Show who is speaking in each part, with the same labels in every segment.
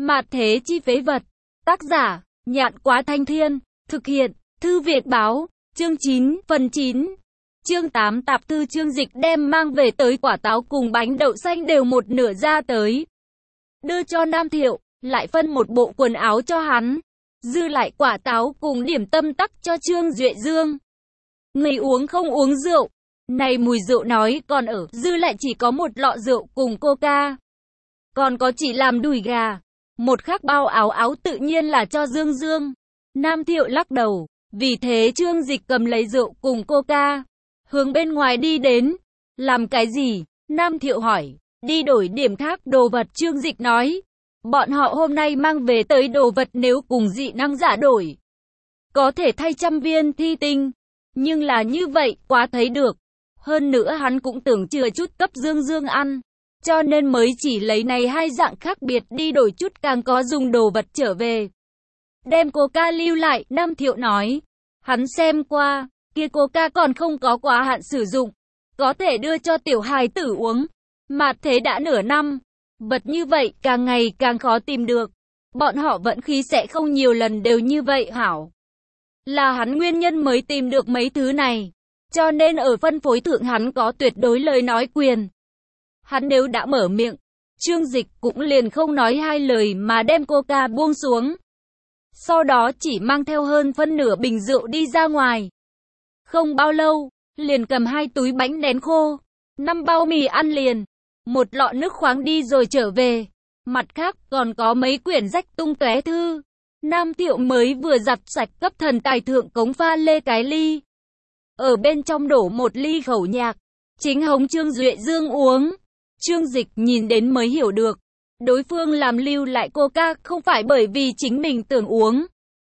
Speaker 1: Mạt thế chi phế vật. Tác giả, Nhạn Quá Thanh Thiên. Thực hiện, Thư Việt Báo. Chương 9, phần 9. Chương 8 tạp thư Chương Dịch đem mang về tới quả táo cùng bánh đậu xanh đều một nửa ra tới. Đưa cho Nam Thiệu, lại phân một bộ quần áo cho hắn. Dư lại quả táo cùng điểm tâm tắc cho Trương Duệ Dương. Người uống không uống rượu. Này mùi rượu nói còn ở, dư lại chỉ có một lọ rượu cùng coca. Còn có chỉ làm đùi gà. Một khác bao áo tự nhiên là cho Dương Dương. Nam Thiệu lắc đầu. Vì thế Trương Dịch cầm lấy rượu cùng coca, hướng bên ngoài đi đến. Làm cái gì? Nam Thiệu hỏi. Đi đổi điểm khác đồ vật. Trương Dịch nói. Bọn họ hôm nay mang về tới đồ vật nếu cùng dị năng giả đổi, có thể thay 100 viên thi tinh. Nhưng là như vậy, quá thấy được. Hơn nữa hắn cũng tưởng chừa chút cấp Dương Dương ăn. Cho nên mới chỉ lấy này hai dạng khác biệt đi đổi chút càng có dùng đồ vật trở về. Đem coca lưu lại, Nam Thiệu nói. Hắn xem qua, kia coca còn không có quá hạn sử dụng. Có thể đưa cho tiểu hài tử uống. Mà thế đã nửa năm. Vật như vậy càng ngày càng khó tìm được. Bọn họ vận khí sẽ không nhiều lần đều như vậy hảo. Là hắn nguyên nhân mới tìm được mấy thứ này. Cho nên ở phân phối thượng hắn có tuyệt đối lời nói quyền. Hắn nếu đã mở miệng, Trương Dịch cũng liền không nói hai lời mà đem coca buông xuống. Sau đó chỉ mang theo hơn phân nửa bình rượu đi ra ngoài. Không bao lâu, liền cầm 2 túi bánh nén khô, 5 bao mì ăn liền, một lọ nước khoáng đi rồi trở về. Mặt khác còn có mấy quyển rách tung tóe thư. Nam Thiệu mới vừa giặt sạch cấp thần tài thượng cống pha lê cái ly. Ở bên trong đổ 1 ly khẩu nhạc, chính hống Trương Duệ Dương uống. Trương Dịch nhìn đến mới hiểu được. Đối phương làm lưu lại coca không phải bởi vì chính mình tưởng uống,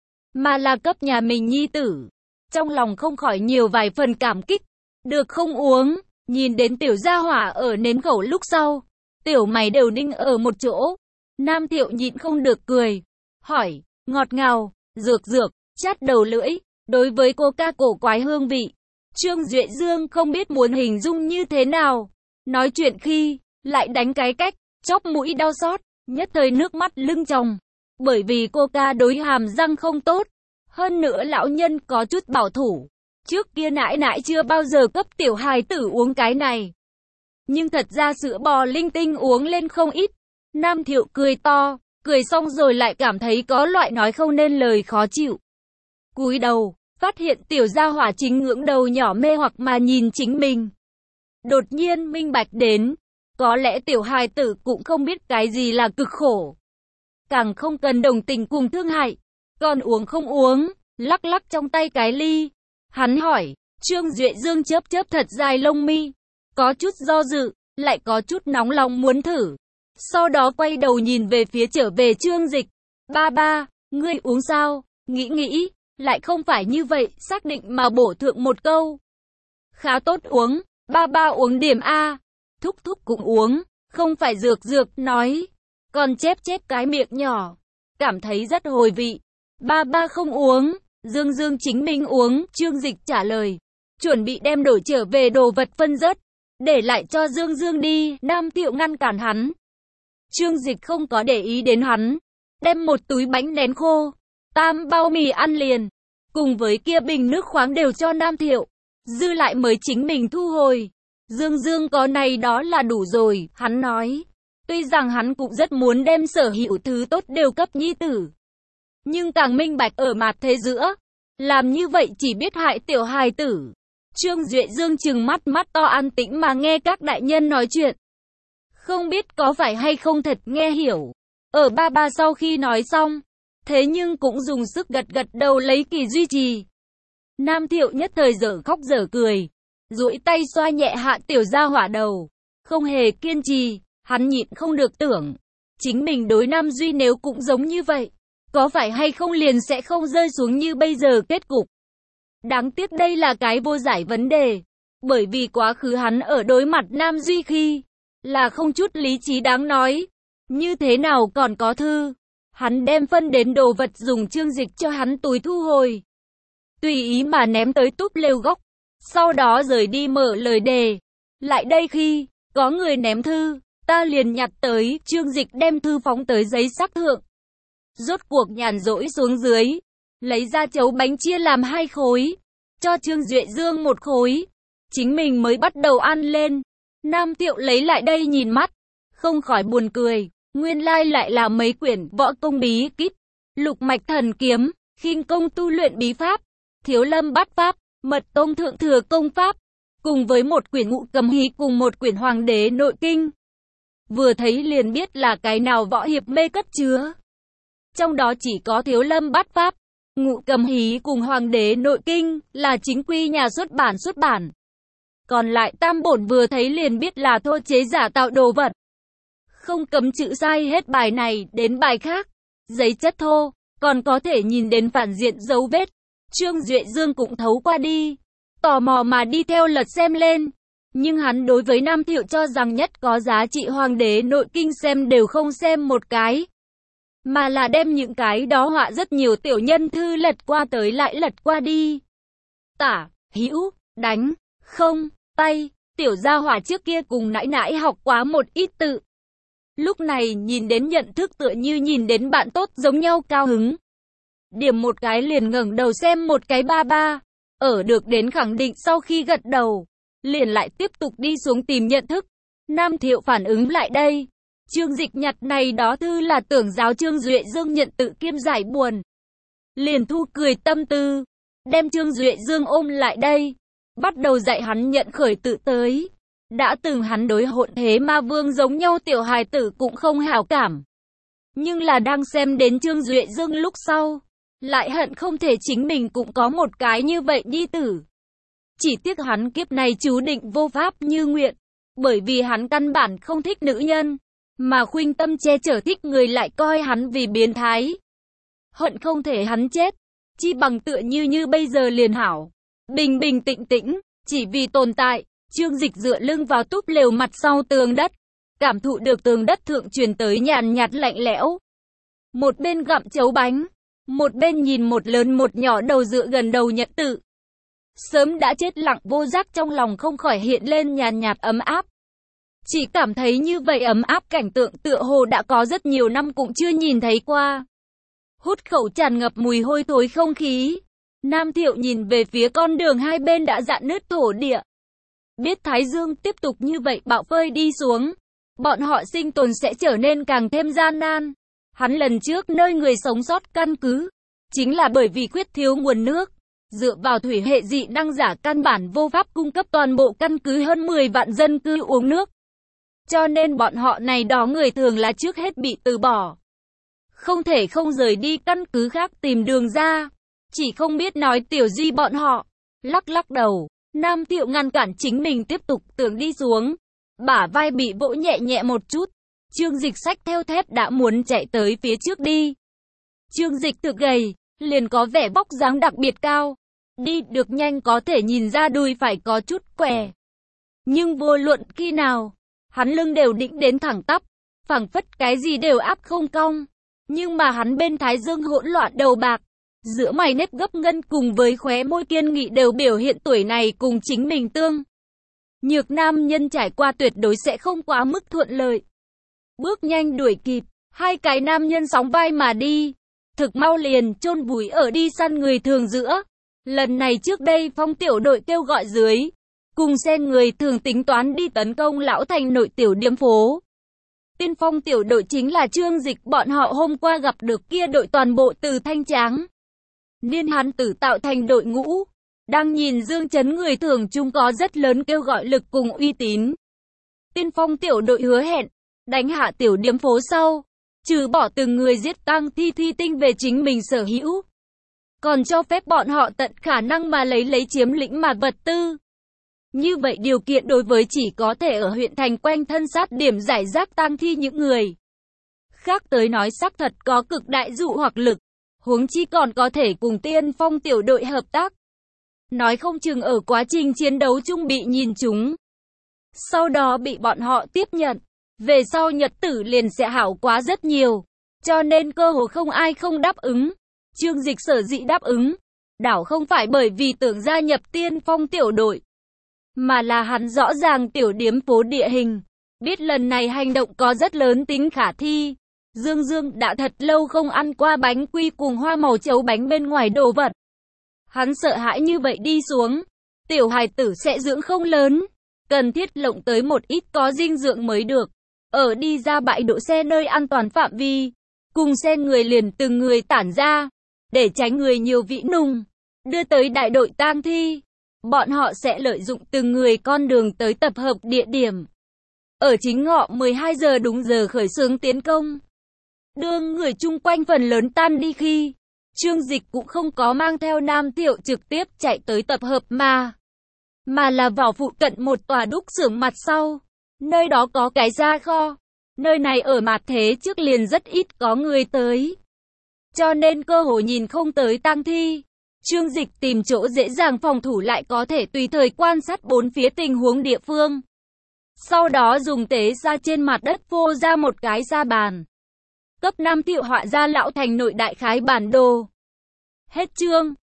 Speaker 1: mà là cấp nhà mình nhi tử. Trong lòng không khỏi nhiều vài phần cảm kích. Được không uống, nhìn đến tiểu gia hỏa ở nếm khẩu lúc sau. Tiểu mày đều ninh ở một chỗ. Nam Thiệu nhịn không được cười. Hỏi, ngọt ngào, dược, chát đầu lưỡi. Đối với coca cổ quái hương vị, Trương Duệ Dương không biết muốn hình dung như thế nào. Nói chuyện khi, lại đánh cái cách, chóp mũi đau xót, nhất thời nước mắt lưng tròng. Bởi vì coca đối hàm răng không tốt. Hơn nữa lão nhân có chút bảo thủ. Trước kia nãi nãi chưa bao giờ cấp tiểu hài tử uống cái này. Nhưng thật ra sữa bò linh tinh uống lên không ít. Nam Thiệu cười to, cười xong rồi lại cảm thấy có loại nói không nên lời khó chịu. Cúi đầu, phát hiện tiểu gia hỏa chính ngưỡng đầu nhỏ mê hoặc mà nhìn chính mình. Đột nhiên minh bạch đến, có lẽ tiểu hài tử cũng không biết cái gì là cực khổ. Càng không cần đồng tình cùng thương hại. Còn uống không uống, lắc lắc trong tay cái ly. Hắn hỏi, Trương Duệ Dương chớp thật dài lông mi. Có chút do dự, lại có chút nóng lòng muốn thử. Sau đó quay đầu nhìn về phía trở về Trương Dịch. Ba, ngươi uống sao? Nghĩ, lại không phải như vậy, xác định mà bổ thượng một câu. Khá tốt uống, ba uống điểm A. Thúc cũng uống, không phải dược, nói. Còn chép cái miệng nhỏ, cảm thấy rất hồi vị. Ba không uống, Dương chính mình uống, Trương Dịch trả lời. Chuẩn bị đem đổi trở về đồ vật phân rớt, để lại cho Dương đi. Nam Thiệu ngăn cản hắn. Trương Dịch không có để ý đến hắn, đem 1 túi bánh nén khô, 3 bao mì ăn liền, cùng với kia bình nước khoáng đều cho Nam Thiệu. Dư lại mới chính mình thu hồi. Dương có này đó là đủ rồi, hắn nói. Tuy rằng hắn cũng rất muốn đem sở hữu thứ tốt đều cấp nhi tử, nhưng càng minh bạch ở mặt thế giữa, làm như vậy chỉ biết hại tiểu hài tử. Trương Duệ Dương trừng mắt to an tĩnh mà nghe các đại nhân nói chuyện. Không biết có phải hay không thật nghe hiểu. Ở ba sau khi nói xong, thế nhưng cũng dùng sức gật đầu lấy kỳ duy trì. Nam Thiệu nhất thời dở khóc dở cười, duỗi tay xoa nhẹ hạ tiểu gia hỏa đầu. Không hề kiên trì, hắn nhịn không được tưởng, chính mình đối Nam Duy nếu cũng giống như vậy, có phải hay không liền sẽ không rơi xuống như bây giờ kết cục. Đáng tiếc đây là cái vô giải vấn đề, bởi vì quá khứ hắn ở đối mặt Nam Duy khi, là không chút lý trí đáng nói. Như thế nào còn có thư, hắn đem phân đến đồ vật dùng Trương Dịch cho hắn túi thu hồi. Tùy ý mà ném tới túp lều góc, sau đó rời đi mở lời đề. Lại đây khi, có người ném thư, ta liền nhặt tới. Trương Dịch đem thư phóng tới giấy sắc thượng. Rốt cuộc nhàn rỗi xuống dưới, lấy ra chấu bánh chia làm 2 khối, cho Trương Duệ Dương 1 khối. Chính mình mới bắt đầu ăn lên. Nam Thiệu lấy lại đây nhìn mắt, không khỏi buồn cười. Nguyên lai lại là mấy quyển võ công bí kíp, lục mạch thần kiếm, khinh công tu luyện bí pháp, thiếu lâm bát pháp, mật tông thượng thừa công pháp, cùng với một quyển ngũ cầm hí cùng một quyển hoàng đế nội kinh. Vừa thấy liền biết là cái nào võ hiệp mê cất chứa. Trong đó chỉ có thiếu lâm bát pháp, ngũ cầm hí cùng hoàng đế nội kinh là chính quy nhà xuất bản. Còn lại tam bổn vừa thấy liền biết là thô chế giả tạo đồ vật. Không cấm chữ sai hết bài này đến bài khác. Giấy chất thô, còn có thể nhìn đến phản diện dấu vết. Trương Duệ Dương cũng thấu qua đi, tò mò mà đi theo lật xem lên. Nhưng hắn đối với Nam Thiệu cho rằng nhất có giá trị hoàng đế nội kinh xem đều không xem một cái, mà là đem những cái đó họa rất nhiều tiểu nhân thư lật qua tới lại lật qua đi. Tả, hữu, đánh, không, tay, tiểu gia hỏa trước kia cùng nãi nãi học quá một ít tự. Lúc này nhìn đến nhận thức tựa như nhìn đến bạn tốt giống nhau cao hứng. Điểm một cái liền ngẩng đầu xem một cái ba. Ở được đến khẳng định sau khi gật đầu, liền lại tiếp tục đi xuống tìm nhận thức. Nam Thiệu phản ứng lại đây. Trương Dịch nhặt này đó thư là tưởng giáo Trương Duệ Dương nhận tự kiêm giải buồn. Liền thu cười tâm tư, đem Trương Duệ Dương ôm lại đây, bắt đầu dạy hắn nhận khởi tự tới. Đã từng hắn đối hỗn thế ma vương giống nhau tiểu hài tử cũng không hảo cảm. Nhưng là đang xem đến Trương Duệ Dương lúc sau, lại hận không thể chính mình cũng có một cái như vậy nhi tử. Chỉ tiếc hắn kiếp này chú định vô pháp như nguyện, bởi vì hắn căn bản không thích nữ nhân, mà khuynh tâm che chở thích người lại coi hắn vì biến thái. Hận không thể hắn chết, chi bằng tựa như bây giờ liền hảo. Bình bình tĩnh tĩnh, chỉ vì tồn tại. Trương Dịch dựa lưng vào túp lều mặt sau tường đất, cảm thụ được tường đất thượng truyền tới nhàn nhạt lạnh lẽo. Một bên gặm chấu bánh, một bên nhìn một lớn một nhỏ đầu dựa gần đầu nhật tự. Sớm đã chết lặng vô giác trong lòng không khỏi hiện lên nhàn nhạt ấm áp. Chỉ cảm thấy như vậy ấm áp cảnh tượng tựa hồ đã có rất nhiều năm cũng chưa nhìn thấy qua. Hút khẩu tràn ngập mùi hôi thối không khí. Nam Thiệu nhìn về phía con đường hai bên đã rạn nứt thổ địa. Biết Thái Dương tiếp tục như vậy bạo phơi đi xuống, bọn họ sinh tồn sẽ trở nên càng thêm gian nan. Hắn lần trước nơi người sống sót căn cứ, chính là bởi vì khuyết thiếu nguồn nước. Dựa vào thủy hệ dị năng giả căn bản vô pháp cung cấp toàn bộ căn cứ hơn 10 vạn dân cư uống nước. Cho nên bọn họ này đó người thường là trước hết bị từ bỏ. Không thể không rời đi căn cứ khác tìm đường ra. Chỉ không biết nói Tiểu Duy bọn họ. Lắc đầu, Nam Thiệu ngăn cản chính mình tiếp tục tưởng đi xuống. Bả vai bị vỗ nhẹ nhẹ một chút. Trương Dịch xách theo thép đã muốn chạy tới phía trước đi. Trương Dịch thực gầy, liền có vẻ vóc dáng đặc biệt cao. Đi được nhanh có thể nhìn ra đùi phải có chút què. Nhưng vô luận khi nào, hắn lưng đều định đến thẳng tắp, phảng phất cái gì đều áp không cong. Nhưng mà hắn bên thái dương hỗn loạn đầu bạc, giữa mày nếp gấp ngân cùng với khóe môi kiên nghị đều biểu hiện tuổi này cùng chính mình tương. Nhược nam nhân trải qua tuyệt đối sẽ không quá mức thuận lợi. Bước nhanh đuổi kịp, hai cái nam nhân sóng vai mà đi. Thực mau liền chôn vùi ở đi săn người thường giữa. Lần này trước đây Phong tiểu đội kêu gọi dưới, cùng xe người thường tính toán đi tấn công Lão Thành nội tiểu điếm phố. Tiên Phong tiểu đội chính là Trương Dịch bọn họ hôm qua gặp được kia đội toàn bộ từ Thanh Tráng. Niên hắn tử tạo thành đội ngũ, đang nhìn Dương Chấn người thường chung có rất lớn kêu gọi lực cùng uy tín. Tiên Phong tiểu đội hứa hẹn, đánh hạ tiểu điếm phố sau, trừ bỏ từng người giết tang thi tinh về chính mình sở hữu, còn cho phép bọn họ tận khả năng mà lấy chiếm lĩnh mà vật tư. Như vậy điều kiện đối với chỉ có thể ở huyện thành quanh thân sát điểm giải rác tang thi những người khác tới nói xác thật có cực đại dụ hoặc lực, huống chi còn có thể cùng Tiên Phong tiểu đội hợp tác. Nói không chừng ở quá trình chiến đấu chung bị nhìn trúng, sau đó bị bọn họ tiếp nhận, về sau nhật tử liền sẽ hảo quá rất nhiều, cho nên cơ hồ không ai không đáp ứng. Trương Dịch sở dĩ đáp ứng, đảo không phải bởi vì tưởng gia nhập Tiên Phong tiểu đội, mà là hắn rõ ràng tiểu điếm phố địa hình, Biết lần này hành động có rất lớn tính khả thi. Dương Dương đã thật lâu không ăn qua bánh quy cùng hoa màu chấu bánh bên ngoài đồ vật. Hắn sợ hãi như vậy đi xuống, tiểu hài tử sẽ dưỡng không lớn, cần thiết lộng tới một ít có dinh dưỡng mới được. Ở đi ra bãi đỗ xe nơi an toàn phạm vi, cùng xe người liền từng người tản ra, để tránh người nhiều vĩ nùng, đưa tới đại đội tang thi. Bọn họ sẽ lợi dụng từng người con đường tới tập hợp địa điểm. Ở chính ngọ 12 giờ đúng giờ khởi xướng tiến công. Đương người chung quanh phần lớn tan đi khi, Trương Dịch cũng không có mang theo Nam Thiệu trực tiếp chạy tới tập hợp mà là vào phụ cận một tòa đúc xưởng mặt sau. Nơi đó có cái gia kho. Nơi này ở mặt thế trước liền rất ít có người tới, cho nên cơ hội nhìn không tới tang thi. Trương Dịch tìm chỗ dễ dàng phòng thủ lại có thể tùy thời quan sát bốn phía tình huống địa phương. Sau đó dùng tế ra trên mặt đất phô ra một cái sa bàn. Cấp 5 Thiệu họa ra lão thành nội đại khái bản đồ. Hết chương.